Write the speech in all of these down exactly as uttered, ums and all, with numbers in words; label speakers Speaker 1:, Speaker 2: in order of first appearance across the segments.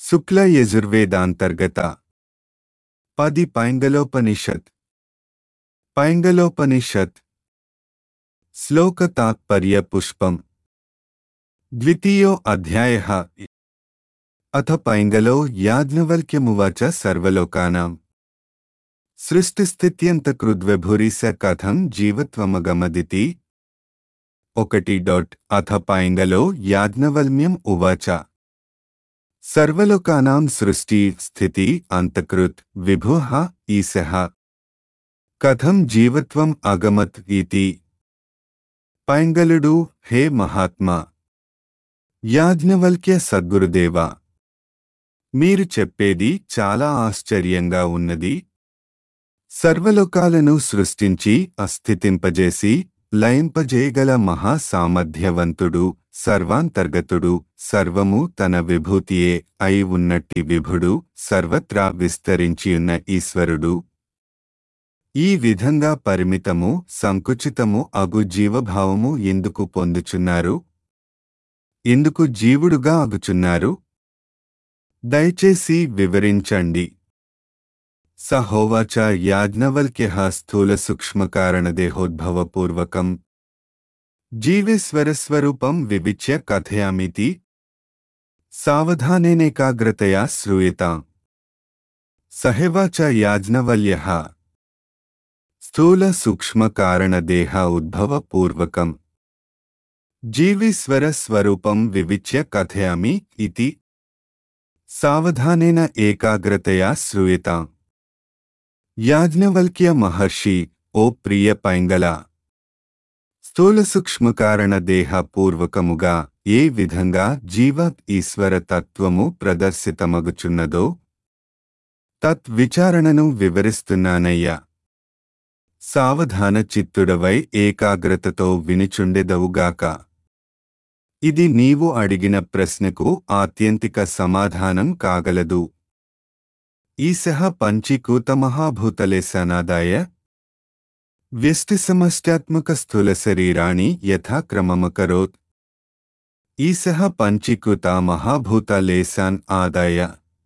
Speaker 1: శుక్ల యజుర్వేదాంతర్గత పది పైంగలోపనిషత్ పైంగలోపనిషత్ శ్లోక తాత్పర్య పుష్పం ద్వితీయో అధ్యాయః అథ పైంగలో యాజ్ఞవల్క్యమువాచ సర్వలోకానాం సృష్టిస్థిత్యంతకృద్విభురిస కథం జీవత్వమగమదితి ఒకటి డాట్ అథ పైంగలో యాజ్ఞవల్క్యం ఉవాచ సర్వలోకానాం సృష్టి స్థితి అంతకృత్ విభుః ఈశః కథం జీవత్వం అగమత్ ఇతి. పైంగలుడు, హే మహాత్మా యాజ్ఞవల్క్య సద్గురుదేవా, మీరు చెప్పేది చాలా ఆశ్చర్యంగా ఉన్నది. సర్వలోకాలను సృష్టించి అస్థితింపజేసి లయింపజేయగల మహా సామర్థ్యవంతుడు, సర్వాంతర్గతుడు, సర్వము తన విభూతియే అయి ఉన్నట్టి విభుడు, సర్వత్రా విస్తరించియున్న ఈశ్వరుడు, ఈ విధంగా పరిమితము సంకుచితము అగు జీవభావము ఎందుకు పొందుచున్నారు? ఎందుకు జీవుడుగా అగుచున్నారు? దయచేసి వివరించండి. సహోవాచ యాజ్ఞవల్క్యః స్థూల సూక్ష్మకారణదేహోద్భవపూర్వకం జీవేశ్వరస్వరూపం వివిచ్య కథయామితి సావధానేనేకాగ్రతయా శ్రూయతాం. సహేవాచ యాజ్ఞవల్క్యః స్థూల సూక్ష్మకారణదేహ ఉద్భవపూర్వకం జీవేశ్వర స్వరూపం వివిచ్య కథయామి ఇతి సావధానేన ఏకాగ్రతయా శ్రూయతాం. యాజ్ఞవల్క్య మహర్షి, ఓ ప్రియ పైంగల, స్థూల సూక్ష్మకారణ దేహ పూర్వకముగా ఏ విధంగా జీవ ఈశ్వర తత్వము ప్రదర్శితమగుచున్నదో తత్ విచారణను వివరిస్తున్నానయ్యా. సావధాన చిత్తుడవై ఏకాగ్రతతో వినిచుండెదవుగాక. ఇది నీవు అడిగిన ప్రశ్నకు ఆత్యంతిక సమాధానం కాగలదు. ఈశః పంచీకూతమహాభూతలేశానాదాయ వ్యష్టిసమష్ట్యాత్మక స్థూల శరీరాణి యథాక్రమమకరోత్. ఈశః పంచీకృత మహాభూతలేశాన్ ఆదాయ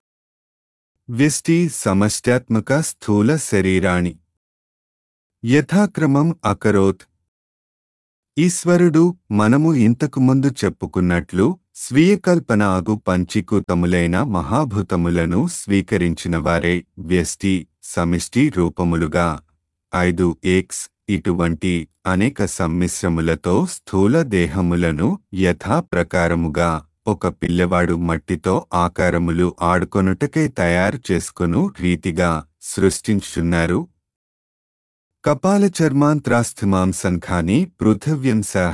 Speaker 1: వ్యష్టి సమష్ట్యాత్మక స్థూల శరీరాణి యథాక్రమం అకరోత్. ఈశ్వరుడు మనము ఇంతకు ముందు చెప్పుకున్నట్లు స్వీయకల్పన అగు పంచీకృతములైన మహాభూతములను స్వీకరించినవారే వ్యష్టి సమిష్టి రూపములుగా ఐదు ఎక్స్ ఇటువంటి అనేక సమ్మిశ్రములతో స్థూల దేహములను యథా ప్రకారముగా ఒక పిల్లవాడు మట్టితో ఆకారములు ఆడుకొనుటకై తయారు చేసుకొను రీతిగా సృష్టించుచున్నారు. కపాల చర్మాంత్రాస్థిమాంసంఖాని పృథివ్యంసః.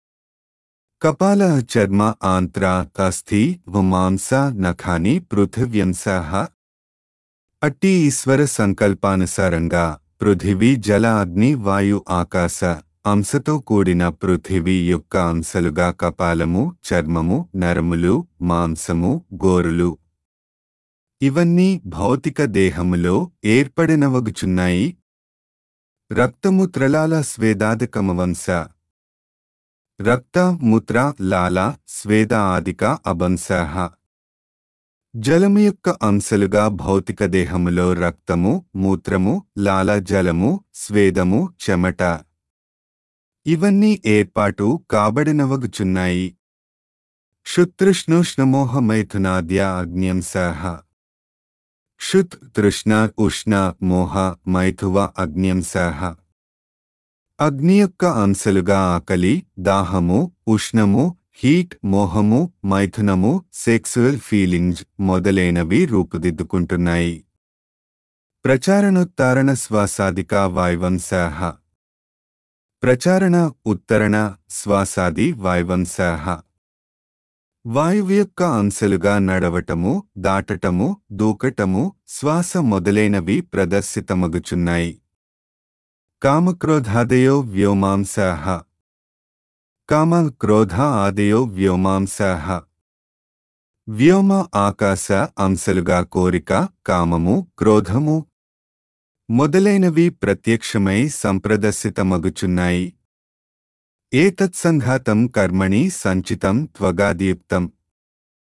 Speaker 1: కపాల చర్మ ఆంత్ర అస్థి మాంస నఖాని పృథివ్యంసః. అట్టి ఈశ్వర సంకల్పానుసారంగా పృథివీ జల అగ్ని వాయు ఆకాశ అంశతో కూడిన పృథివీ యొక్క అంశలుగా కపాలము, చర్మము, నరములు, మాంసము, గోరులు ఇవన్నీ భౌతిక దేహములో ఏర్పడినవగుచున్నాయి. రక్తమూత్రలాల స్వేదాదికమవంశ. రక్త మూత్ర లాల స్వేద ఆదిక అబంశః. జలము యొక్క అంశలుగా భౌతిక దేహములో రక్తము, మూత్రము, లాల జలము, స్వేదము, చెమట ఇవన్నీ ఏర్పాటు కాబడినవగుచున్నాయి. క్షుతృష్ణోష్ణమోహమైథునాద్య అగ్న్యంసః. క్షుత్ తృష్ణ ఉష్ణ మోహ మైథువ అగ్న్యంసః. అగ్ని యొక్క అంశలుగా ఆకలి, దాహము, ఉష్ణము, హీట్, మోహము, మైథునము, సెక్సువల్ ఫీలింగ్స్ మొదలైనవి రూపుదిద్దుకుంటున్నాయి. ప్రచారణోత్తారణ శ్వాసాదిక వాయువంశః. ప్రచారణ, ఉత్తరణ, శ్వాసాది వాయువంశః. వాయువు యొక్క అంశలుగా నడవటము, దాటటము, దూకటము, శ్వాస మొదలైనవి ప్రదర్శితమగుచున్నాయి. కామక్రోధాదయో వ్యోమాంసః. కామ క్రోధ ఆదయో వ్యోమాంసః. వ్యోమ ఆకాశ అంశలుగా కోరిక, కామము, క్రోధము మొదలైనవి ప్రత్యక్షమై సంప్రదర్శితమగుచున్నాయి. ఏతత్సంఘాతం కర్మణి సంచితం త్వగాదీప్తం.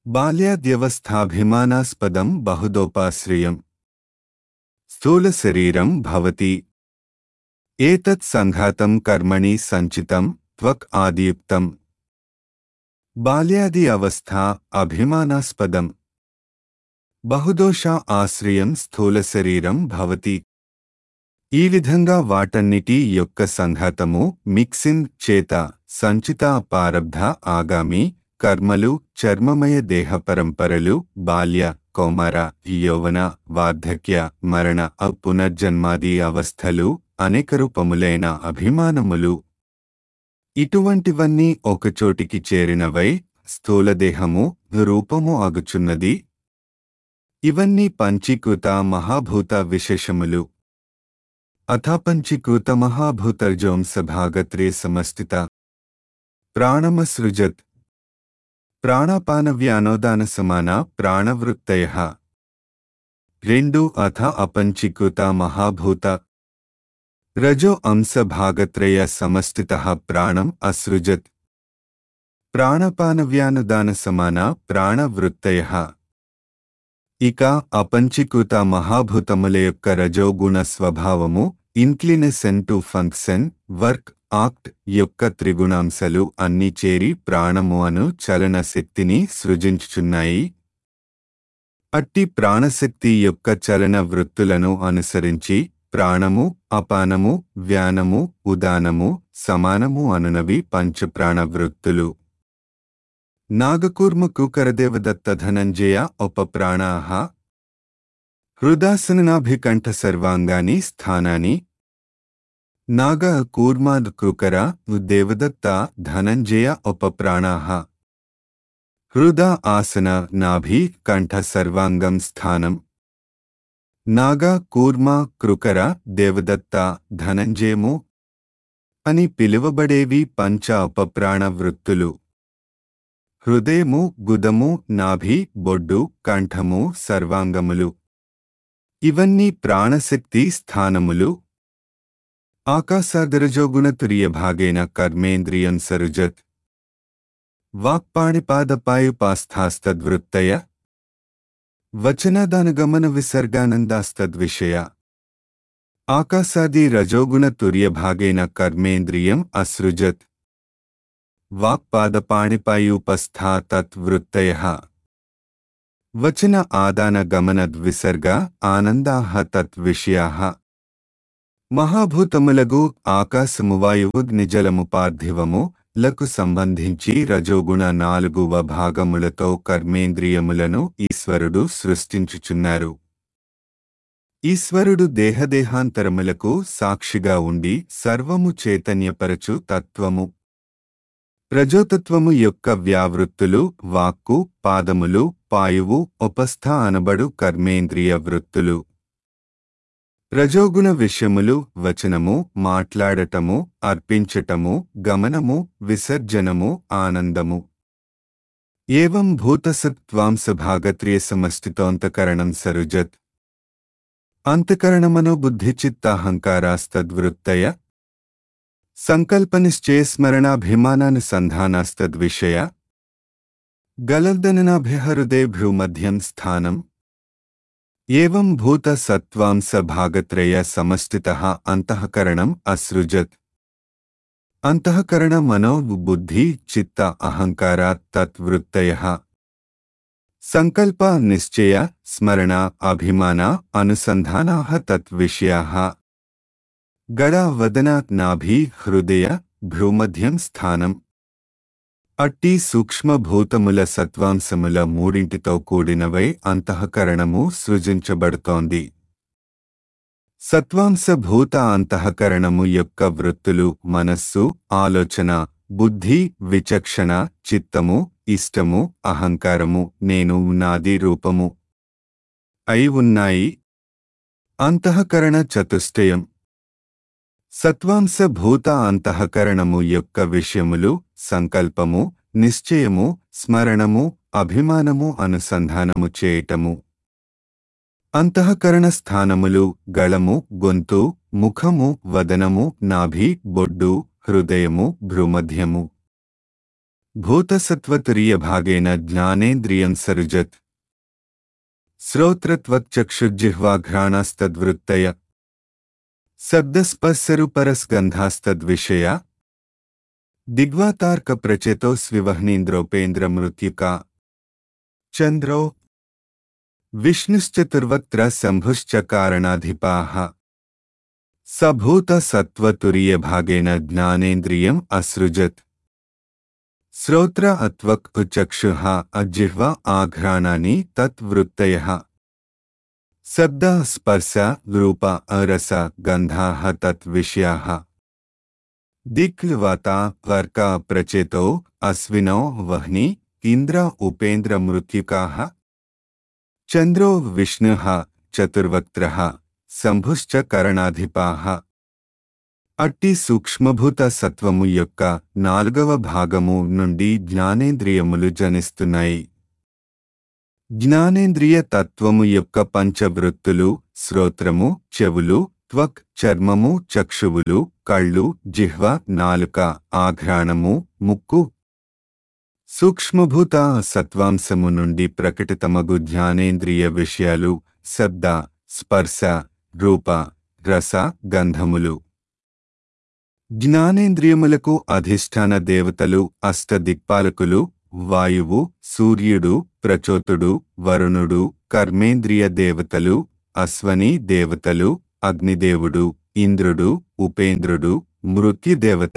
Speaker 1: బాల్యాద్యవస్థాభిమానాస్పదం బహుదోపాశ్రయం స్థూలశరీరం భవతి. ఏతత్ సంఘాతం కర్మణి సంచితం త్వక్ ఆదియుక్తం. బాల్యాది అవస్థ అభిమానాస్పదం బహుదోష ఆశ్రయం స్థూలశరీరం భవతి. ఈ విధంగా వాటన్నిటి యొక్క సంఘాతము మిక్సింగ్ చేత సంచిత పారబ్ధ ఆగామి కర్మలు చర్మమయ దేహ పరంపరలు బాల్య కౌమార యౌవన వార్ధక్య మరణ పునర్జన్మాది అవస్థలు అనేక రూపములైన అభిమానములు ఇటువంటివన్నీ ఒకచోటికి చేరినవై స్థూలదేహము రూపము అగుచున్నది. ఇవన్నీ పంచీకృత మహాభూత విశేషములు. అథాపంచీకృత మహాభూతర్జోంసభాగత్రే సమస్థిత ప్రాణమసృజత్. ప్రాణాపానవ్యానోదాన సమాన ప్రాణవృత్తయః. రెండు అథ అపంచీకృత మహాభూత రజో అంశభాగత్రయ సమస్థితః ప్రాణం అసృజత్. ప్రాణపానవ్యానుదాన సమాన ప్రాణవృత్తయః. ఇక అపంచీకృత మహాభూతముల యొక్క రజోగుణ స్వభావము inclination to function work act యొక్క త్రిగుణాంశాలు అన్నీ చేరి ప్రాణము అను చలన శక్తిని సృజించుచున్నాయి. అట్టి ప్రాణశక్తి యొక్క చలన వృత్తులను అనుసరించి ప్రాణము అపానము వ్యానము ఉదానము సమానము అనునవి పంచప్రాణ వృత్తులు. నాగకూర్మకుకరదేవదత్త ధనంజయ ఉపప్రాణాః. హృదాసననాభికంఠ సర్వాంగాని స్థానాని. నాగ కూర్మాద్ కృకర దేవదత్త ధనంజయ ఉపప్రాణాః. హృద ఆసన నాభి కంఠ సర్వాంగం స్థానం. నాగ కూర్మ కృకర దేవదత్త ధనంజయము అని పిలువబడేవి పంచ ఉపప్రాణ వృత్తులు. హృదయము గుదము నాభి బొడ్డు కంఠము సర్వాంగములు ఇవన్నీ ప్రాణశక్తి స్థానములు. ఆకాశాదరజోగుణతుర్యభాగేన కర్మేంద్రియం సరుజత్. వాక్పాణిపాదపాయుపాస్థాస్తద్వృత్తయ వచనాదానగమన విసర్గానందాస్తద్విషయ. ఆకాశాది రజోగుణతుర్యభాగేన కర్మేంద్రియం అసృజత్. వాక్పాదపాణిపాయూపస్థా తత్వృత్తయః. వచన ఆదాన గమనద్విసర్గ ఆనందాః తద్విషయాః. మహాభూతములగు ఆకాశము వాయువు నిజలము పార్థివము లకు సంబంధించి రజోగుణ నాలుగువ భాగములతో కర్మేంద్రియములను ఈశ్వరుడు సృష్టించుచున్నారు. ఈశ్వరుడు దేహదేహాంతరములకు సాక్షిగా ఉండి సర్వము చైతన్యపరచు తత్వము. రజోతత్వము యొక్క వ్యావృత్తులు వాక్కు పాదములు పాయువు ఉపస్థ అనబడు కర్మేంద్రియ వృత్తులు. రజోగుణ విషయములు వచనము మాట్లాడటము అర్పించటము గమనము విసర్జనము ఆనందము. ఏవం భూతసత్వాంశభాగత్రియ సమస్థితోంతకరణం సరుజత్. అంతఃకరణమనో బుద్ధిచిత్తాహంకారాస్తద్వృత్తయ. సంకల్పనిశ్చయస్మరణాభిమానానుసంధానాస్తద్విషయ. గలర్దననాభ్యహృదే భ్రూమధ్యం స్థానం. ఏవం భూత సత్వాంశ భాగత్రయ సమస్థితః అంతఃకరణం అసృజత్. అంతఃకరణ మనో బుద్ధి చిత్త అహంకార తత్వృత్తయః. సంకల్ప నిశ్చయ స్మరణ అభిమాన అనుసంధానాః తద్విషయాః. గడ వదన నాభి హృదయ భ్రూమధ్యం స్థానం. అట్టి సూక్ష్మభూతముల సత్వాంశముల మూడింటితో కూడినవై అంతఃకరణము సృజించబడుతోంది. సత్వాంశభూత అంతఃకరణము యొక్క వృత్తులు మనస్సు ఆలోచన బుద్ధి విచక్షణ చిత్తము ఇష్టము అహంకారము నేను నాది రూపము అయి ఉన్నాయి. అంతఃకరణ చతుష్టయం. సత్వాంశభూత అంతఃకరణము యొక్క విషయములు సంకల్పము నిశ్చయము స్మరణము అభిమానము అనుసంధానము చేయటము. అంతఃకరణ స్థానములు గళము గొంతు ముఖము వదనము నాభి బొడ్డు హృదయము భ్రూమధ్యము. భూతసత్వతురీయభాగేన జ్ఞానేంద్రియం సరుజత్ శ్రోత్రత్వక్చక్షుర్జిహ్వాఘ్రాణాస్తద్వృత్తయ శబ్దస్పర్శరుపరస్గంధాస్తద్విషయా దిగ్వాతార్కప్రచేతో స్వివహ్నీంద్రోపేంద్రమృత్యుకా చంద్రో విష్ణుశ్చతుర్వక్త్ర శంభుశ్చ కారణాధిపాః సభూతసత్వతురీయభాగేన జ్ఞానేంద్రియం అసృజత్ శ్రోత్ర అత్వక్ చక్షుః అజిహ్వ ఆఘ్రాణాని తత్వృత్తయః శబ్ద స్పర్శ రూప రస గంధాః తద్విషయాః దిక్వాత వర్క ప్రచేతో అశ్వినో వహ్ని ఇంద్ర ఉపేంద్ర మృత్యుకాః చంద్రో విష్ణుః చతుర్వక్త్రః శంభుశ్చ కరణాధిపాః అట్టి సూక్ష్మభూత సత్వము యొక్క నాలుగవ భాగము నుండి జ్ఞానేంద్రియములు జనిస్తున్నాయి. జ్ఞానేంద్రియ తత్వము యొక్క పంచవృత్తులు శ్రోత్రము, చెవులు, త్వక్, చర్మము, చక్షువులు, కళ్ళు, జిహ్వ, నాలుక, ఆఘ్రాణము, ముక్కు. సూక్ష్మభూత సత్వాంశము నుండి ప్రకటితమగు జ్ఞానేంద్రియ విషయాలు శబ్ద, స్పర్శ, రూప, రస, గంధములు. జ్ఞానేంద్రియములకు అధిష్టాన దేవతలు అష్టదిక్పాలకులు వాయువు, సూర్యుడు, ప్రచోతుడు, వరుణుడు. కర్మేంద్రియ దేవతలు అశ్వని దేవతలు, అగ్నిదేవుడు, ఇంద్రుడు, ఉపేంద్రుడు, మృత్యుదేవత.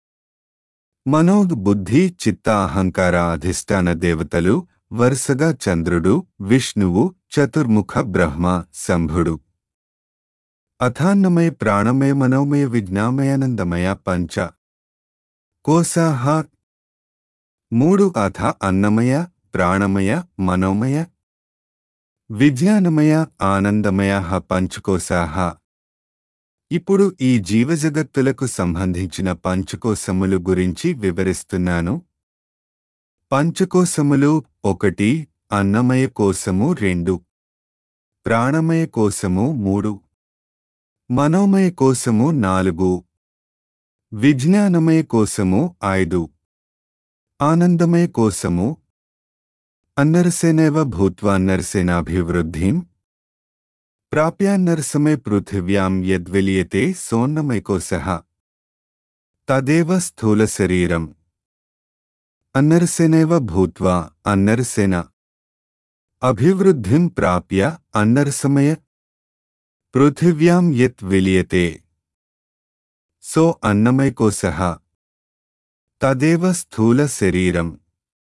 Speaker 1: మనో బుద్ధి చిత్త అహంకార అధిష్టాన దేవతలు వరుసగా చంద్రుడు, విష్ణువు, చతుర్ముఖ బ్రహ్మ, శంభుడు. అథాన్నమయ ప్రాణమయ మనోమయ విజ్ఞామయానందమయ పంచ కోశాః మూడు అథ అన్నమయ, ప్రాణమయ, మనోమయ, విజ్ఞానమయ, ఆనందమయ పంచకోశాః. ఇప్పుడు ఈ జీవజగత్తులకు సంబంధించిన పంచకోశములు గురించి వివరిస్తున్నాను. పంచకోశములు ఒకటి అన్నమయ కోశము, రెండు ప్రాణమయ కోశము, మూడు మనోమయ కోశము, నాలుగు విజ్ఞానమయ కోశము, ఐదు ఆనందమయ కోశము. అన్నరసేనైవ భూత్వా నరసేనాభివృద్ధిం ప్రాప్యాన్నరసమయ పృథివ్యాం యద్విలీయతే సోన్నమయకోశః తదేవ స్థూలశరీరం. అన్నరసేనైవ భూత్వా అన్నరసేన అభివృద్ధిం ప్రాప్య అన్నరసమయ పృథివ్యాం యత్ విలీయతే సో అన్నమయకోశః తదేవ స్థూల శరీరం.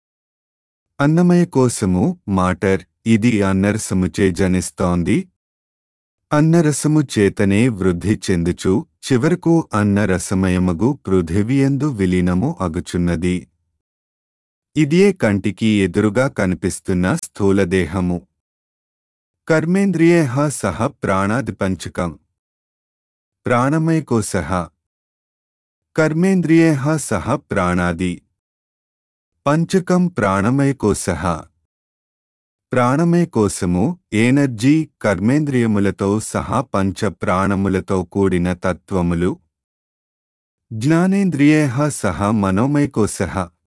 Speaker 1: అన్నమయ కోశము మాటర్. ఇది అన్నరసముచే జనిస్తోంది. అన్నరసము చేతనే వృద్ధి చెందుచు చివరకు అన్నరసమయమగు పృథివియందు విలీనము అగుచున్నది. ఇదియే కంటికి ఎదురుగా కనిపిస్తున్న స్థూలదేహము. కర్మేంద్రియైః సహ ప్రాణాదిపంచకం. ప్రాణమయకోశః కర్మేంద్రియైః సహ ప్రాణాది పంచకం. ప్రాణమయకోశః ప్రాణమయకోశము ఎనర్జీ కర్మేంద్రియములతో సహా పంచ ప్రాణములతో కూడిన తత్వములు. జ్ఞానేంద్రియైః సహ మనోమయకోశః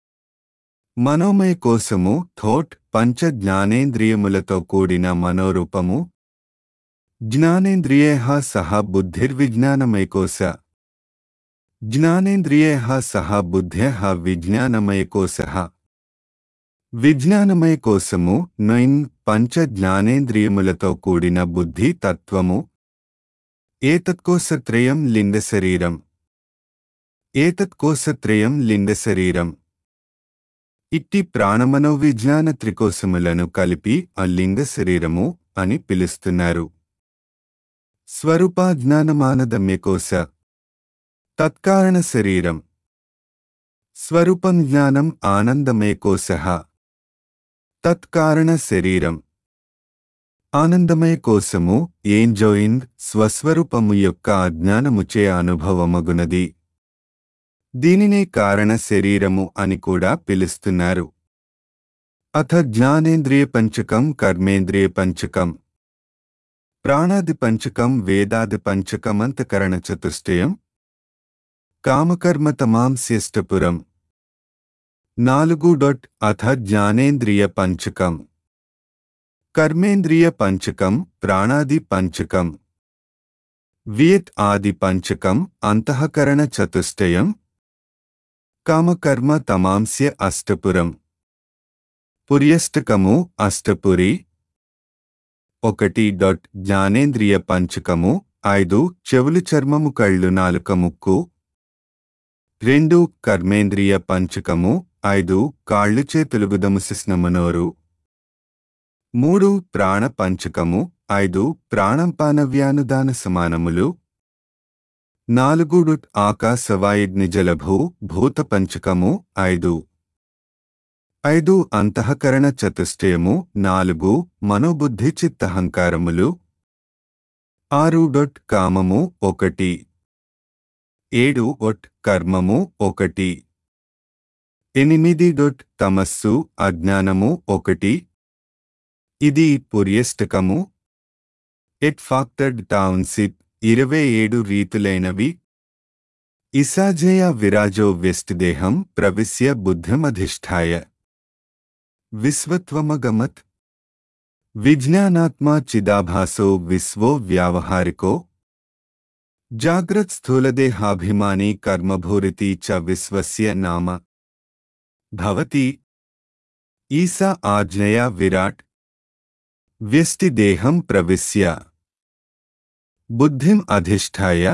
Speaker 1: మనోమయకోశము థోట్ పంచ జ్ఞానేంద్రియములతో కూడిన మనోరూపము. జ్ఞానేంద్రియైః సహ బుద్ధిర్విజ్ఞానమయకోశ జ్ఞానేంద్రియైః సహ బుద్ధ్యః విజ్ఞానమయకోశః. విజ్ఞానమయకోశము నైన్ పంచ జ్ఞానేంద్రియములతో కూడిన బుద్ధి తత్వము. ఏతత్కోశత్రయం లింగశరీరం. ఏతత్కోశత్రయం లింగశరీరం. ఇట్టి ప్రాణమనోవిజ్ఞాన త్రికోశములను కలిపి ఆ లింగ శరీరము అని పిలుస్తున్నారు. స్వరూపాజ్ఞానమానదమ్యకోశ తత్కారణ శరీరం. స్వరూపం జ్ఞానం ఆనందమయకోశః తత్కారణ శరీరం. ఆనందమయ కోశము ఏంజోయింగ్ స్వస్వరూపము యొక్క అజ్ఞానముచే అనుభవమగునది. దీనినే కారణ శరీరము అని కూడా పిలుస్తున్నారు. అథ జ్ఞానేంద్రియ పంచకం కర్మేంద్రియ పంచకం ప్రాణాది పంచకం వేదాది పంచకమంతకరణ చతుష్టయం కామకర్మ తమాంస్యష్టపురం. నాలుగు డొట్ అథ జ్ఞానేంద్రియ పంచకం. కర్మేంద్రియ పంచకం, ప్రాణాది పంచకం, వియత్ ఆది పంచకం, అంతఃకరణ చతుష్టయం, కామకర్మ తమాంస్య అష్టపురం. పుర్యష్టకము అష్టపురి. ఒకటి డొట్ జ్ఞానేంద్రియ పంచకము ఐదు చెవులు చర్మము కళ్ళు నాలుక ముక్కు. రెండు కర్మేంద్రియ పంచకము ఐదు కాళ్ళు చేతులు గుదముసిస్నమనోరు. మూడు ప్రాణ పంచకము ఐదు ప్రాణంపానవ్యానుదాన సమానములు. నాలుగు డుట్ ఆకాశవాయుగ్నిజలభూ భూత పంచకము ఐదు. ఐదు అంతఃకరణ చతుష్టయము నాలుగు మనోబుద్ధి చిత్తహంకారములు. ఆరు డొట్ కామము ఒకటి. ఏడు ఒట్ కర్మము ఒకటి. ఎనిమిది డొట్ తమస్సు అజ్ఞానము ఒకటి. ఇది పుర్యష్టకము. ఎట్ ఫాక్టర్డ్ టౌన్షిప్ ఇరవై ఏడు రీతులైనవి. ఇసాజయ విరాజో వ్యష్టిదేహం ప్రవిశ్య బుద్ధిమధిష్ఠాయ విశ్వత్వమగమత్. విజ్ఞానాత్మా చిదాభాసో విశ్వో వ్యావహారికో. జాగ్రత్ స్థూలదేహాభిమానీ కర్మభూరితి చ విశ్వస్య నామ భవతి. ఈసా ఆజ్ఞయా విరాట్ వ్యష్టిదేహం ప్రవిశ్య బుద్ధిం అధిష్ఠాయ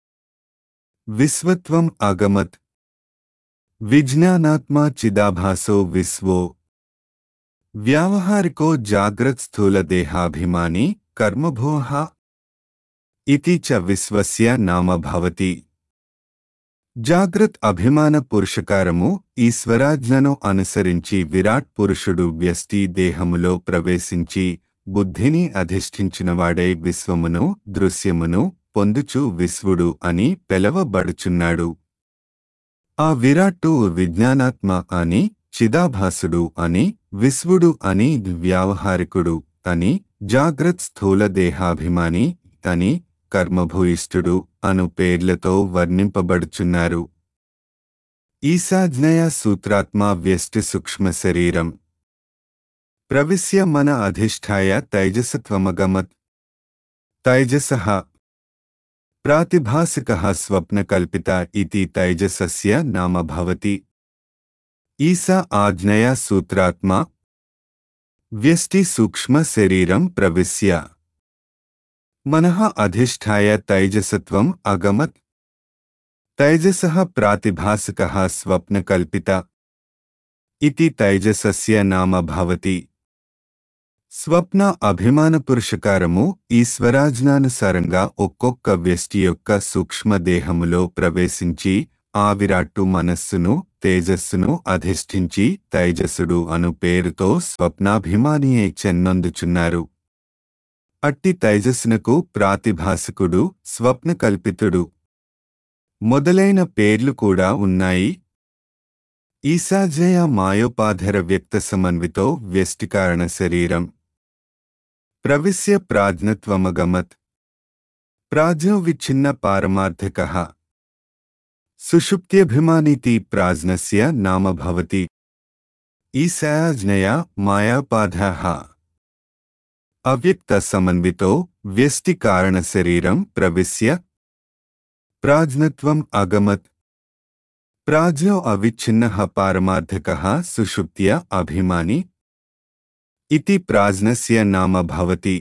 Speaker 1: విశ్వత్వం అగమత్. విజ్ఞానాత్మా చిదాభాసో విశ్వో వ్యావహారికో జాగ్రత్ స్థూలదేహాభిమానీ కర్మభోః ఇతి చ విశ్వస్య నామ భవతి. జాగ్రత్ అభిమాన పురుషకారము ఈశ్వరాజ్ఞను అనుసరించి విరాట్ పురుషుడు వ్యష్టి దేహములో ప్రవేశించి బుద్ధిని అధిష్ఠించినవాడై విశ్వమును దృశ్యమును పొందుచు విశ్వుడు అని పిలవబడుచున్నాడు. ఆ విరాట్టు విజ్ఞానాత్మ అని, చిదాభాసుడు అని, విశ్వుడు అని, వ్యావహారికుడు అని, జాగ్రత్ స్థూల దేహాభిమాని అని, కర్మభూయిష్ఠుడు అను పేర్లతో వర్ణింపబడుచున్నారు. ఈశాజ్ఞయ సూత్రాత్మా వ్యష్టి సూక్ష్మ శరీరం ప్రవిశ్య మన అధిష్ఠాయ తైజసత్వమగమత్. తైజసః ప్రాతిభాసికః స్వప్నకల్పిత ఇతి తైజసస్య నామ భవతి. ఈసా ఆజ్ఞయా సూత్రాత్మా వ్యష్టి సూక్ష్మ శరీరం ప్రవిశ్య మనః అధిష్ఠాయ తైజసత్వం అగమత్. తైజసః ప్రాతిభాసికః స్వప్నకల్పిత ఇతి తైజసస్య నామ భవతి. స్వప్న అభిమాన పురుషకారము ఈశ్వరాజ్ఞానుసారంగా ఒక్కొక్క వ్యష్టి యొక్క సూక్ష్మదేహములో ప్రవేశించి ఆ విరాట్టు మనస్సును తేజస్సును అధిష్ఠించి తైజసుడు అను పేరుతో స్వప్నాభిమానియే చెన్నొందుచున్నారు. అట్టి తైజస్సునకు ప్రాతిభాసికుడు, స్వప్నకల్పితుడు మొదలైన పేర్లు కూడా ఉన్నాయి. ఈశాజ్ఞయ మాయోపాధర వ్యక్త సమన్వితో వ్యష్టికారణ శరీరం ప్రవిశ్య ప్రాజ్ఞత్వమగమత్. ప్రాజ్ఞో విచ్ఛిన్న పారమార్థకః సుషుప్త్యభిమానీతి ప్రాజ్ఞస్య నామ భవతి. ఈశాజ్ఞయ మాయాపాధః అవ్యక్త సమన్వితో వ్యష్టికారణ శరీరం ప్రవిశ్య ప్రాజ్ఞత్వం అగమత్. ప్రాజ్ఞో అవిచ్ఛిన్నః పారమార్థకః సుషుప్త్య అభిమాని ఇతి ప్రాజ్ఞస్య నామ భవతి.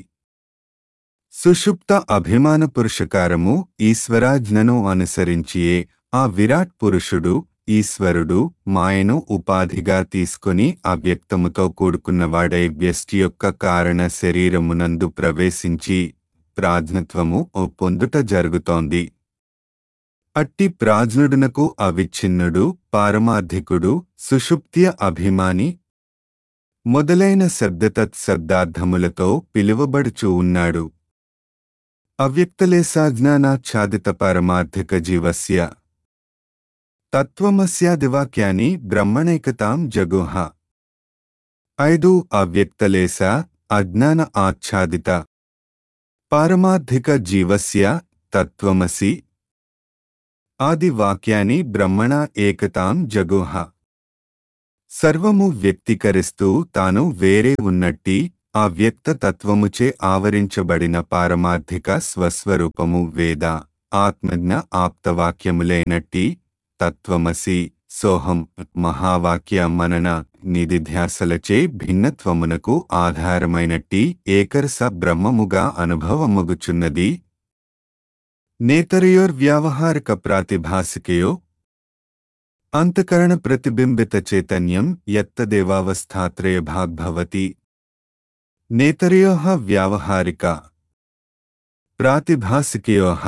Speaker 1: సుషుప్త అభిమాన పురుషకారము ఈశ్వరాజ్ఞను అనుసరించియే ఆ విరాట్ పురుషుడు ఈశ్వరుడు మాయను ఉపాధిగా తీసుకొని అవ్యక్తముతో కూడుకున్నవాడై వ్యష్టి యొక్క కారణ శరీరమునందు ప్రవేశించి ప్రాజ్ఞత్వము పొందుట జరుగుతోంది. అట్టి ప్రాజ్ఞుడునకు అవిచ్ఛిన్నుడు, పారమార్థికుడు, సుషుప్త్య అభిమాని మొదలైన శబ్దతత్శబ్దార్థములతో పిలువబడుచూ ఉన్నాడు. అవ్యక్తలేసాజ్ఞానాచ్ఛాదిత పారమార్థిక జీవస్య తత్వమస్యాదివాక్యాని బ్రహ్మణైకతాం జగుహ. ఐదు అవ్యక్తలేశ అజ్ఞాన ఆచ్ఛాదిత పారమార్థిక జీవస్య తత్వమసి ఆది వాక్యాని బ్రహ్మణ ఏకతాం జగుహ. సర్వము వ్యక్తీకరిస్తూ తాను వేరే ఉన్నట్టి ఆ వ్యక్త తత్వముచే ఆవరించబడిన పారమార్థిక స్వస్వరూపము వేద ఆత్మజ్ఞ ఆప్తవాక్యములైనట్టి తత్వమసి సోహం మహావాక్య మనన నిధిధ్యాసలచే భిన్నత్వమునకు ఆధారమైనట్టి ఏకరస బ్రహ్మముగా అనుభవమగుచున్నది. నేతరయోర్వ్యావహారిక ప్రాతిభాసికయో అంతఃకరణ ప్రతిబింబిత చైతన్యం యత్తదేవావస్థాత్రయభాగ్భవతి. నేతరయోః వ్యావహారిక ప్రాతిభాసికయోః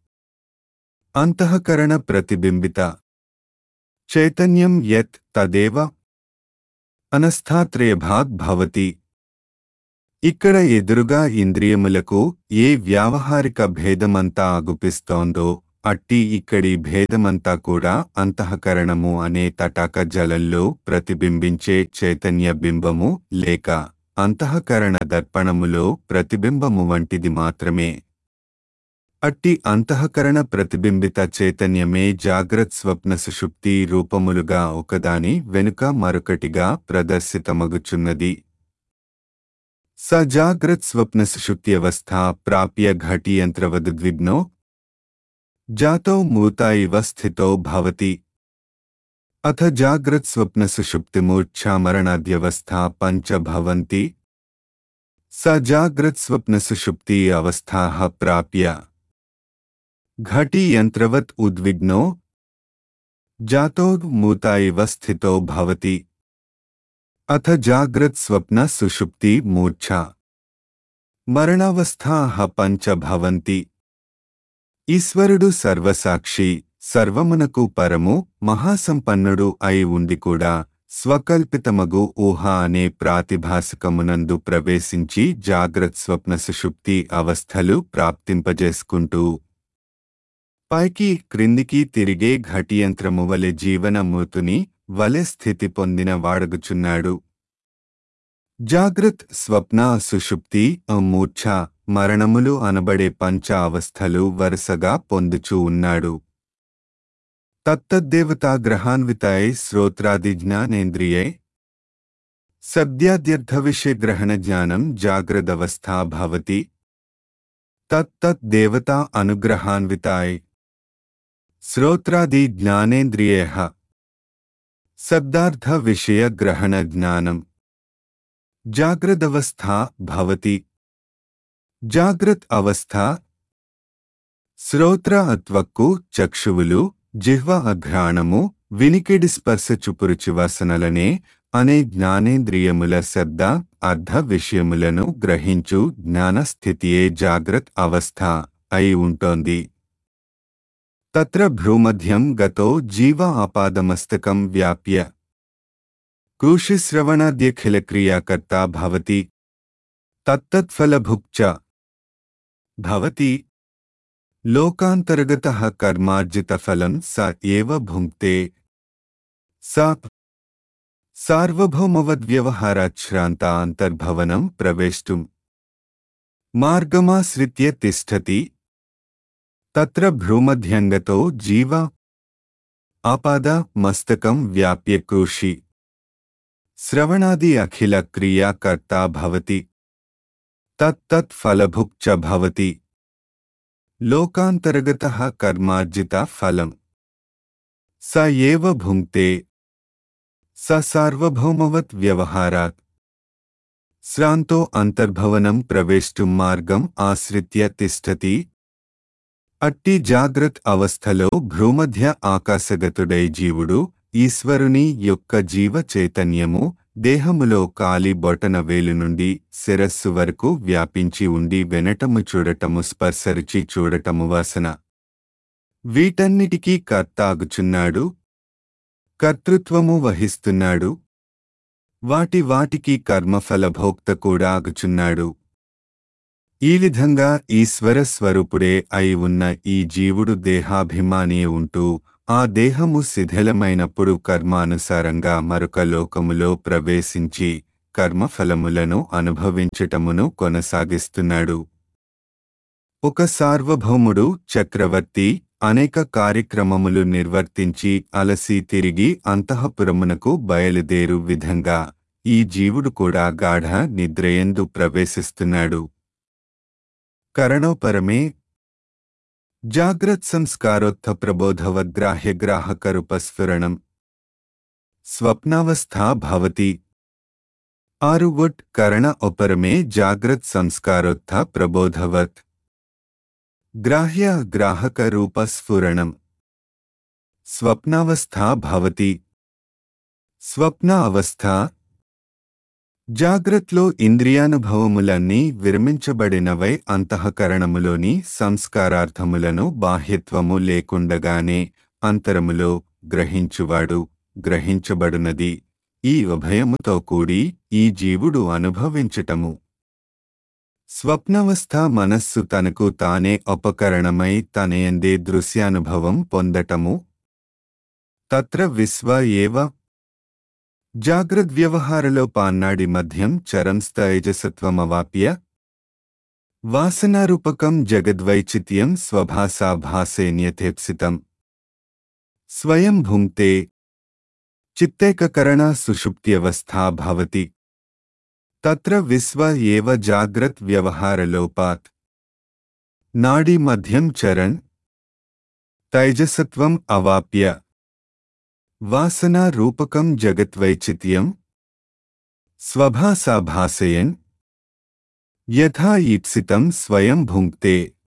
Speaker 1: అంతఃకరణ ప్రతిబింబిత చైతన్యం యత్ తదేవ అనస్థాత్రయభాగ్ భవతి. ఇక్కడ ఎదురుగా ఇంద్రియములకు ఏ వ్యావహారిక భేదమంతా అగుపిస్తోందో అట్టి ఇక్కడి భేదమంతా కూడా అంతఃకరణము అనే తటాక జలంలో ప్రతిబింబించే చైతన్య బింబము లేక అంతఃకరణ దర్పణములో ప్రతిబింబము వంటిది మాత్రమే. అట్టి అంతఃకరణ ప్రతిబింబిత చైతన్యమే జాగ్రత్ స్వప్న సుషుప్తి రూపములుగా ఒకదాని వెనుక మరొకటిగా ప్రదర్శితమగుచున్నది. స జాగ్రత్ స్వప్న సుషుప్త్యవస్థా ప్రాప్య ఘటియంత్రవద్విగ్నో జాతో మూత ఇవ స్థితో భవతి. అథ జాగ్రత్ స్వప్న సుషుప్తిమూర్ఛామరణాద్యవస్థా పంచ భవంతి. స జాగ్రత్ స్వప్న సుషుప్తి అవస్థాః ప్రాప్య ఘటి యంత్రవత్ ఉద్విగ్నో జాతో మూత ఇవ స్థితో భవతి. అథ జాగ్రత్ స్వప్న సుషుప్తి మూర్ఛా మరణావస్థాః పంచ భవంతి. ఈశ్వరుడు సర్వసాక్షి సర్వమునకు పరము మహాసంపన్నుడు అయి ఉండి కూడా స్వకల్పితమగు ఊహ అనే ప్రాతిభాసికమునందు ప్రవేశించి జాగ్రత్ స్వప్న సుషుప్తి అవస్థలు ప్రాప్తింపజేసుకుంటూ పైకి క్రిందికి తిరిగే ఘటియంత్రము వలె జీవనమూతుని వలె స్థితి పొందిన వాడగుచున్నాడు. జాగ్రత్ స్వప్న సుషుప్తి మూర్ఛ మరణములు అనబడే పంచ అవస్థలు వరుసగా పొందుచూ ఉన్నాడు. తత్తద్దేవతాగ్రహాన్వితాయై శ్రోత్రాది జ్ఞానేంద్రియై శబ్ద్యాద్యర్థవిషయ గ్రహణ జ్ఞానం జాగ్రదవస్థా భవతి. తత్తత్ దేవతా అనుగ్రహాన్వితాయై శ్రోత్రాది జ్ఞానేంద్రియైః శబ్దార్థ విషయ గ్రహణ జ్ఞానం జాగ్రదవస్థా భవతి. జాగ్రత్ అవస్థ శ్రోత్ర అత్వక్కు చక్షువులు జిహ్వ అఘ్రాణము వినికిడి స్పర్శ చుపురుచి వాసనలనే అనే జ్ఞానేంద్రియముల శబ్ద అర్థ విషయములను గ్రహించు జ్ఞానస్థితియే జాగ్రత్ అవస్థ అయి ఉంటోంది. తత్ర భ్రూమధ్యం గతో జీవ ఆపాదమస్తకం వ్యాప్య కృషిశ్రవణాద్యఖిలక్రియాకర్తా భవతి. తత్తత్ఫలభుక్చ భవతి. లోకాంతర్గతః కర్మార్జితఫలం స ఏవ భుంక్తే. స సార్వభౌమవద్వ్యవహారాచ్ఛ్రాంత అంతర్భవనం ప్రవేష్టుం మార్గమాశ్రిత్య తిష్టతి. తత్ర భ్రూమధ్యంగతో జీవ ఆపాద మస్తకం వ్యాప్య కృషి శ్రవణాది అఖిల క్రియాకర్తా భవతి. తత్తత్ ఫలభుక్ చ భవతి. లోకాంతర్గతః కర్మార్జిత ఫలం స ఏవ భుంక్తే. స సార్వభౌమవత్ వ్యవహారాత్ శ్రాంతో అంతర్భవనం ప్రవేష్టుం మార్గం ఆశ్రిత్య తిష్టతి. అట్టి జాగ్రత్ అవస్థలో భ్రూమధ్య ఆకాశగతుడై జీవుడు ఈశ్వరుని యొక్క జీవ చైతన్యము దేహములో కాలి బొటన వేలు నుండి శిరస్సు వరకు వ్యాపించి ఉండి వినటము చూడటము స్పర్శరుచి చూడటము వాసన వీటన్నిటికీ కర్తాగుచున్నాడు, కర్తృత్వము వహిస్తున్నాడు. వాటి వాటికి కర్మఫలభోక్త కూడా ఆగుచున్నాడు. ఈ విధంగా ఈశ్వర స్వరూపుడే అయి ఉన్న ఈ జీవుడు దేహాభిమానియే ఉంటూ ఆ దేహము శిథిలమైనప్పుడు కర్మానుసారంగా మరొక లోకములో ప్రవేశించి కర్మఫలములను అనుభవించటమును కొనసాగిస్తున్నాడు. ఒక సార్వభౌముడు చక్రవర్తి అనేక కార్యక్రమములు నిర్వర్తించి అలసి తిరిగి అంతఃపురమునకు బయలుదేరు విధంగా ఈ జీవుడు కూడా గాఢ నిద్రయందు ప్రవేశిస్తున్నాడు. కరణోపరమే జాగ్రత్ సంస్కారోత్థ ప్రబోధవద్గ్రాహ్యగ్రాహకరుపస్ఫురణం స్వప్నావస్థా భవతి. ఆరువట్ కరణ ఉపరమే జాగ్రత్ సంస్కారోత్థ ప్రబోధవత్ గ్రాహ్య గ్రాహక రూపస్ఫురణం స్వప్నావస్థా భవతి. స్వప్న అవస్థ జాగ్రత్లో ఇంద్రియానుభవములన్నీ విరమించబడినవై అంతఃకరణములోని సంస్కారార్థములను బాహ్యత్వము లేకుండగానే అంతరములో గ్రహించువాడు గ్రహించబడునది ఈ ఉభయముతో కూడి ఈ జీవుడు అనుభవించటము. స్వప్నవస్థ మనస్సు తనకు తానే ఉపకరణమై తనయందే దృశ్యానుభవం పొందటము. తత్ర విశ్వ ఏవ జాగ్రద్వ్యవహారలోపాన్నాడి మధ్యం చరంస్తైజసత్వమవాప్య వాసనారూపకం జగద్వైచిత్యం స్వభాసా భాసేన్యథేప్సితం స్వయం భుంక్తే చిత్తేకకరణ సుషుప్త్యవస్థా భవతి. తత్ర విశ్వ ఏవ జాగ్రత్ వ్యవహారలోపాత్ నాడీ మధ్యం చరణ్ తైజసత్వం అవాప్య వాసనా రూపకం జగద్వైచిత్యం స్వభాసా భాసయన్ యథా ఈప్సితం స్వయం భుంక్తే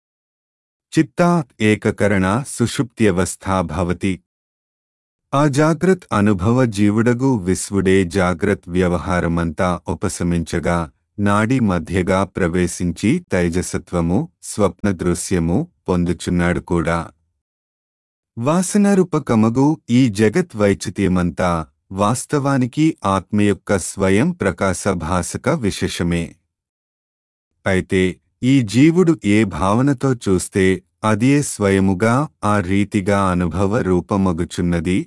Speaker 1: చిత్తా ఏకకరణ సుషుప్త్యవస్థా భవతి. ఆ జాగ్రత్ అనుభవ జీవుడగు విశ్వుడే జాగ్రత్ వ్యవహారమంతా ఉపశమించగా నాడీ మధ్యగా ప్రవేశించి తైజసత్వము స్వప్న దృశ్యము పొందుచున్నాడు కూడా. వాసనారూపకమగు ఈ జగత్ వైచిత్యమంతా వాస్తవానికి ఆత్మ యొక్క స్వయం ప్రకాశ భాసక విశేషమే. అయితే ఈ జీవుడు ఏ భావనతో చూస్తే అదే స్వయముగా ఆ రీతిగా అనుభవ రూపమగుచున్నది.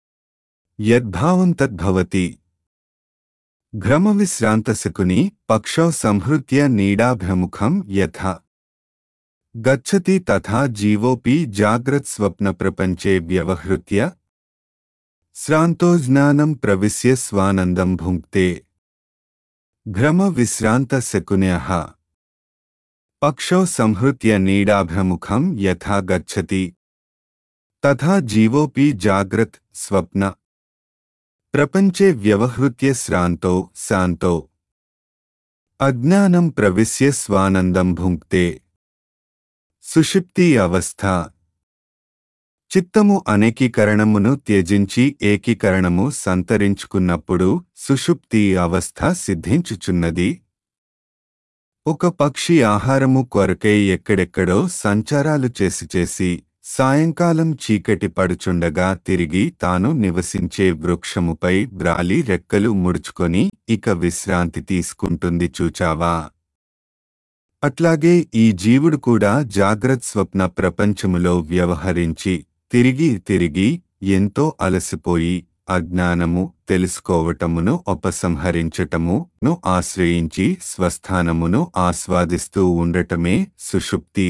Speaker 1: యద్భావం తద్భవతి. భ్రమవిశ్రాంతశకుని పక్షౌ సంహృత్య నీడాభిముఖం యథా గచ్చతి తథా జీవోపి జాగ్రత్ స్వప్న ప్రపంచే వ్యవహృత్య శ్రాంతో జ్ఞానం ప్రవిశ్య స్వానందం భుంక్తే. భ్రమ విశ్రాంత శకున్యః పక్షౌ సంహృత్య నీడాభిముఖం యథా గచ్చతి తథా జీవోపి జాగ్రత్ స్వప్న ప్రపంచే వ్యవహృత్య శ్రాంతో శాంతో అజ్ఞానం ప్రవిశ్య స్వానందం భుంక్తే. సుషుప్తి అవస్థ చిత్తము అనేకీకరణమును త్యజించి ఏకీకరణము సంతరించుకున్నప్పుడు సుషుప్తి అవస్థ సిద్ధించుచున్నది. ఒక పక్షి ఆహారము కొరకై ఎక్కడెక్కడో సంచారాలు చేసి చేసి సాయంకాలం చీకటి పడుచుండగా తిరిగి తాను నివసించే వృక్షముపై బ్రాలి రెక్కలు ముడుచుకొని ఇక విశ్రాంతి తీసుకుంటుంది చూచావా? అట్లాగే ఈ జీవుడు కూడా జాగ్రత్త స్వప్న ప్రపంచములో వ్యవహరించి తిరిగి తిరిగి ఎంతో అలసిపోయి అజ్ఞానము తెలుసుకోవటమును ఉపసంహరించటమును ఆశ్రయించి స్వస్థానమును ఆస్వాదిస్తూ ఉండటమే సుషుప్తి.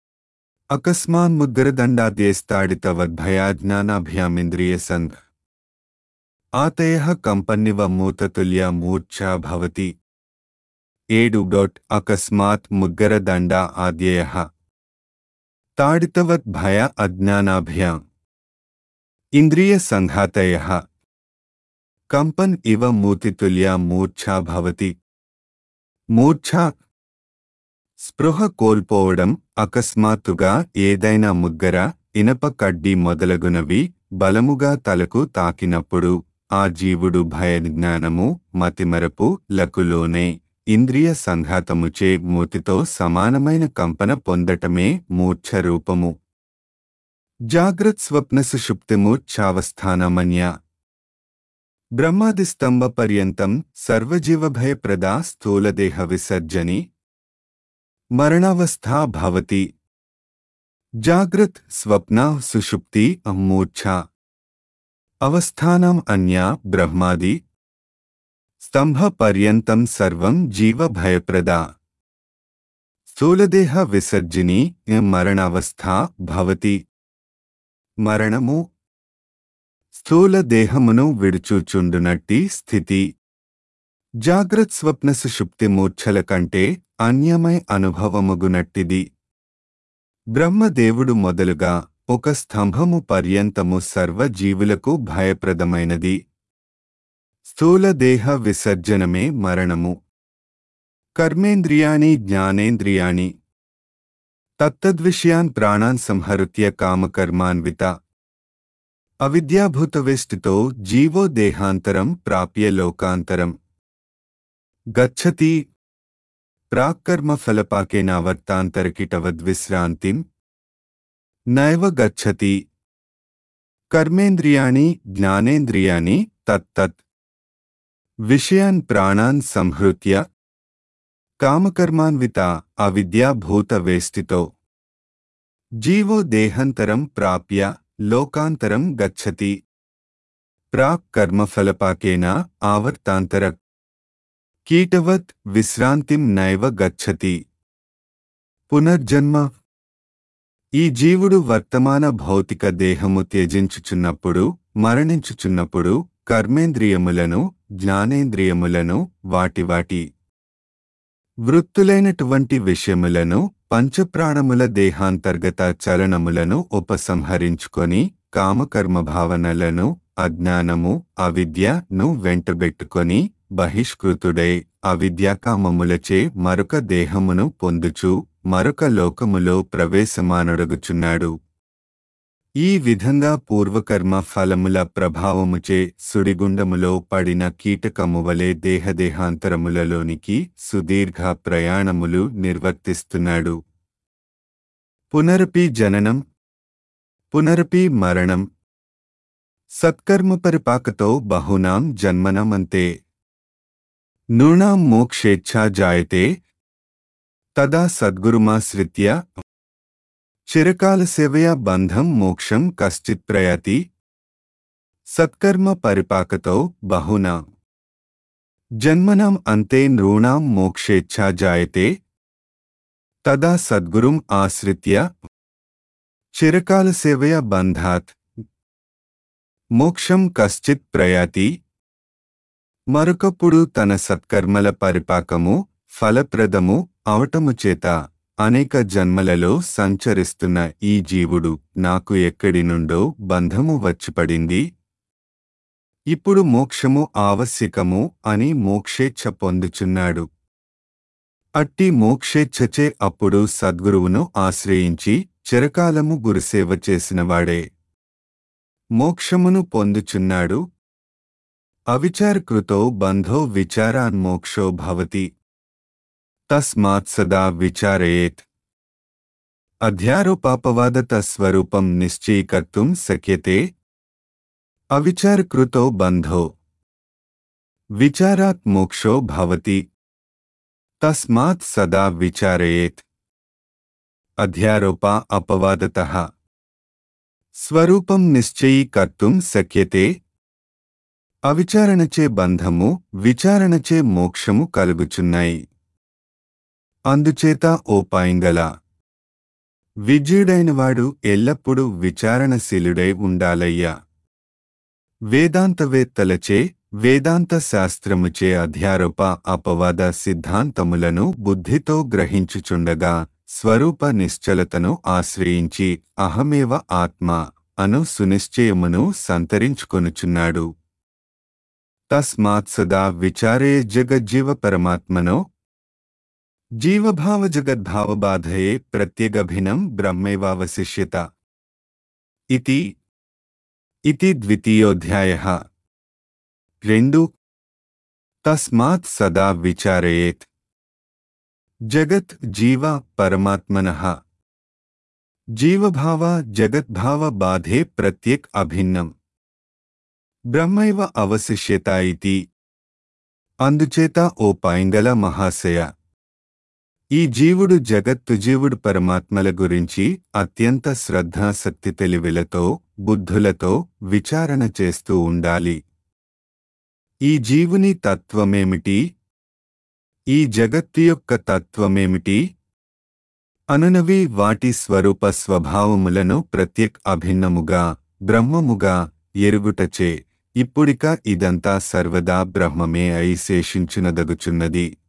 Speaker 1: అకస్మాన్ముద్గరదండాద్యేస్తాడితవద్భయాజ్ఞానాభ్యామింద్రియ సంఘ ఆతయః కంపన్నివ మూతతుల్య మూర్ఛా భవతి. ఏడు డొట్ అకస్మాత్ ముద్గరదండ ఆద్యయః తాడితవత్ భయ అజ్ఞానాభ్యాం ఇంద్రియ సంఘాతయః కంపన్ ఇవ మూతితుల్య మూర్ఛా భవతి. మూర్ఛా స్పృహ కోల్పోవడం. అకస్మాత్తుగా ఏదైనా ముగ్గర ఇనప కడ్డీ మొదలగునవి బలముగా తలకు తాకినప్పుడు ఆ జీవుడు భయజ్ఞానము మతిమరపు లకులోనే ఇంద్రియ సంఘాతముచే మూతితో సమానమైన కంపన పొందటమే మూర్ఛ రూపము. జాగ్రత్ స్వప్న సుషుప్తిమూర్ఛావస్థానమన్య బ్రహ్మాదిస్తంభ పర్యంతం సర్వజీవభయప్రదా స్థూలదేహ విసర్జని మరణావస్థా భవతి. జాగ్రత్ స్వప్న సుషుప్తి మూర్ఛా అవస్థానం అన్యా బ్రహ్మాది స్తంభ పర్యంతం సర్వం జీవ భయప్రదా స్థూలదేహ విసర్జిని మరణావస్థా భవతి. మరణము స్థూల దేహమును విడుచూచుండునట్టి స్థితి జాగ్రత్ స్వప్న సుషుప్తి మూర్ఛల కంటే అన్యమై అనుభవముగునట్టిది. బ్రహ్మదేవుడు మొదలుగా ఒక స్తంభము పర్యంతము సర్వజీవులకు భయప్రదమైనది. స్థూల దేహ విసర్జనమే మరణము. కర్మేంద్రియాణి జ్ఞానేంద్రియాణి తత్తద్విషయాన్ ప్రాణాన్ సంహృత్య కామకర్మాన్విత అవిద్యాభూతవేష్టితో జీవో దేహాంతరం ప్రాప్య లోకాంతరం గచ్చతి ప్రాక్కర్మఫలపాకేనావర్తాంతరకిటవద్విశ్రాంతిం నైవ గచ్చతి. కర్మేంద్రియాణి జ్ఞానేంద్రియాణి తత్తత్ విషయాన్ ప్రాణాన్ సంహృత్య కామకర్మాన్విత అవిద్యాభూతవేష్టితో జీవో దేహాంతరం ప్రాప్య లోకాంతరం గచ్చతి. ప్రాక్ కర్మఫలపాకేన ఆవర్తాంతర కీటవత్ విశ్రాంతిం నైవ గచ్చతి. పునర్జన్మ ఈ జీవుడు వర్తమాన భౌతిక దేహము త్యజించుచున్నప్పుడు, మరణించుచున్నప్పుడు కర్మేంద్రియములను, జ్ఞానేంద్రియములను, వాటి వాటి వృత్తులైనటువంటి విషయములను, పంచప్రాణముల దేహాంతర్గత చలనములను ఉపసంహరించుకొని కామకర్మభావనలను, అజ్ఞానము, అవిద్యను వెంటబెట్టుకొని బహిష్కృతుడై అవిద్యాకామములచే మరొక దేహమును పొందుచు మరొక లోకములో ప్రవేశమానొడగుచున్నాడు. ఈ విధంగా పూర్వకర్మ ఫలముల ప్రభావముచే సుడిగుండములో పడిన కీటకమువలే దేహదేహాంతరములలోనికి సుదీర్ఘ ప్రయాణములు నిర్వర్తిస్తున్నాడు. పునరపి జననం పునరపి మరణం సత్కర్మపరిపాకతో బహూనాం జన్మనమంతే నృణాం మోక్షేచ్ఛా జాయతే తదా సద్గురుమాశ్రిత్య చిరకాల సేవయా బంధం మోక్షం కశ్చిత్ ప్రయాతి. సత్కర్మ పరిపాకతో బహూనాం జన్మనాం అంతే నృణాం మోక్షేచ్ఛా జాయతే తదా సద్గురుం ఆశ్రిత్య చిరకాల సేవయా బంధాత్ మోక్షం కశ్చిత్ ప్రయాతి. మరొకప్పుడు తన సత్కర్మల పరిపాకము ఫలప్రదము అవటముచేత అనేక జన్మలలో సంచరిస్తున్న ఈ జీవుడు నాకు ఎక్కడి నుండో బంధము వచ్చిపడింది, ఇప్పుడు మోక్షము ఆవశ్యకము అని మోక్షేచ్ఛ పొందుచున్నాడు. అట్టి మోక్షేచ్ఛచే అప్పుడు సద్గురువును ఆశ్రయించి చిరకాలము గురుసేవ చేసినవాడే మోక్షమును పొందుచున్నాడు. అవిచారకృతో బంధో విచారాన్ మోక్షో భవతి తస్మాత్ సదా విచారయేత్. అధ్యారోపాపవాదత స్వరూపం నిశ్చయీకర్తుం శక్యతే. అవిచారకృతో బంధో విచారాత్ మోక్షో భవతి తస్మాత్ సదా విచారయేత్. అధ్యారోప అపవాదతః స్వరూపం నిశ్చయీకర్తుం శక్యతే. అవిచారణచే బంధము, విచారణచే మోక్షము కలుగుచున్నాయి. అందుచేత ఓ పైంగల విజయుడైనవాడు ఎల్లప్పుడూ విచారణశీలుడై ఉండాలయ్యా. వేదాంతవేత్తలచే, వేదాంత శాస్త్రముచే అధ్యారోప అపవాద సిద్ధాంతములను బుద్ధితో గ్రహించుచుండగా స్వరూప నిశ్చలతను ఆశ్రయించి అహమేవ ఆత్మ అను సునిశ్చయమును సంతరించుకొనుచున్నాడు. తస్మాత్ సదా విచారే జగజ్జీవ పరమాత్మనో జీవభావ జగద్భావబాధయే ప్రత్యేగభినం బ్రహ్మైవావశిష్యత. ఇతి ఇతి ద్వితీయోధ్యాయః. రెండు తస్మాత్ సదా విచారయేత్. జగత్ జీవ పరమాత్మనః జీవభావ జగద్భావ బాధే ప్రత్యేక్ అభిన్నం బ్రహ్మైవ అవశిష్యత ఇతి. అందుచేత ఓ పైంగల మహాశయ, ఈ జీవుడు జగత్తు జీవుడు పరమాత్మల గురించి అత్యంత శ్రద్ధాసక్తి తెలివిలతో బుద్ధులతో విచారణ చేస్తూ ఉండాలి. ఈ జీవుని తత్వమేమిటి? ఈ జగత్తు యొక్క తత్వమేమిటి? అనునవి వాటి స్వరూప స్వభావములను ప్రత్యక్ అభిన్నముగా బ్రహ్మముగా ఎరుగుటచే ఇప్పుడిక ఇదంతా సర్వదా బ్రహ్మమే అయి శేషించునదగుచున్నది.